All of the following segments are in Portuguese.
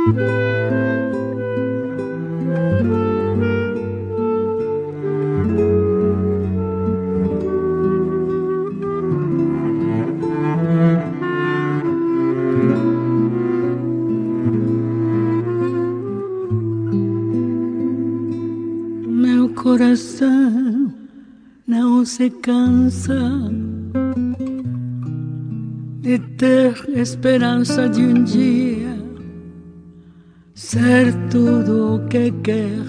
Meu coração não se cansa de ter esperança de um dia ser tudo o que quer.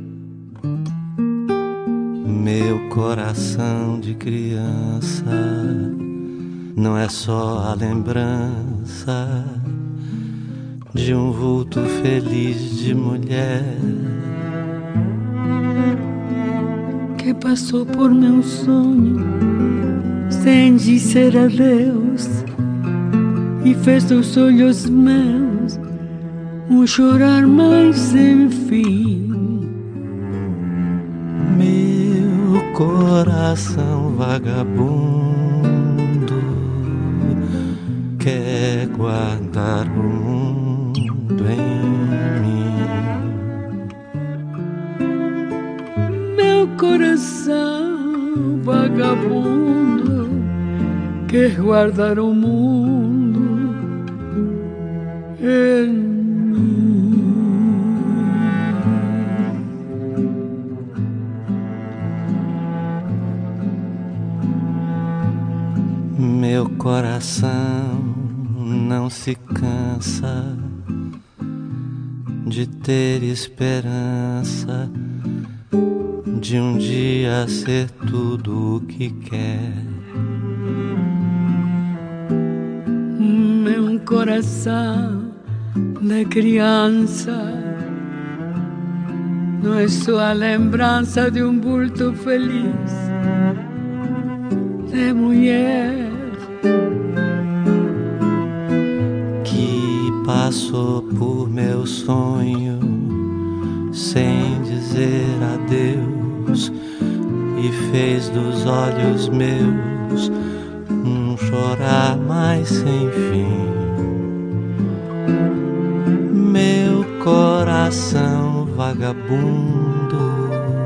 Meu coração de criança não é só a lembrança de um vulto feliz de mulher que passou por meu sonho sem dizer adeus e fez dos olhos meus um chorar mais sem fim. Meu coração vagabundo quer guardar o mundo em mim. Meu coração vagabundo quer guardar o mundo em mim. Meu coração não se cansa de ter esperança de um dia ser tudo o que quer. Meu coração de criança não é só a lembrança de um vulto feliz de mulher que passou por meu sonho sem dizer adeus e fez dos olhos meus um chorar mais sem fim. Meu coração vagabundo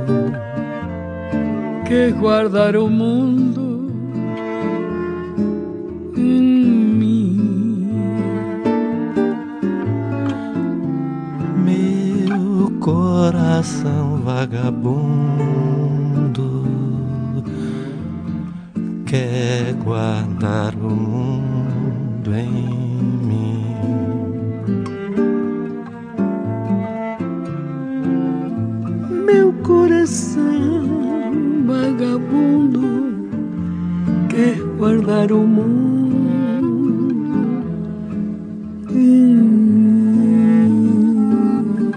quer guardar o mundo em mim. Meu coração vagabundo quer guardar o mundo em mim. Meu coração vagabundo quer guardar o mundo em mim.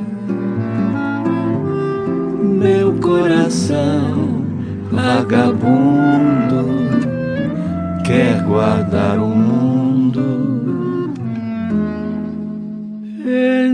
Meu coração vagabundo quer guardar o mundo em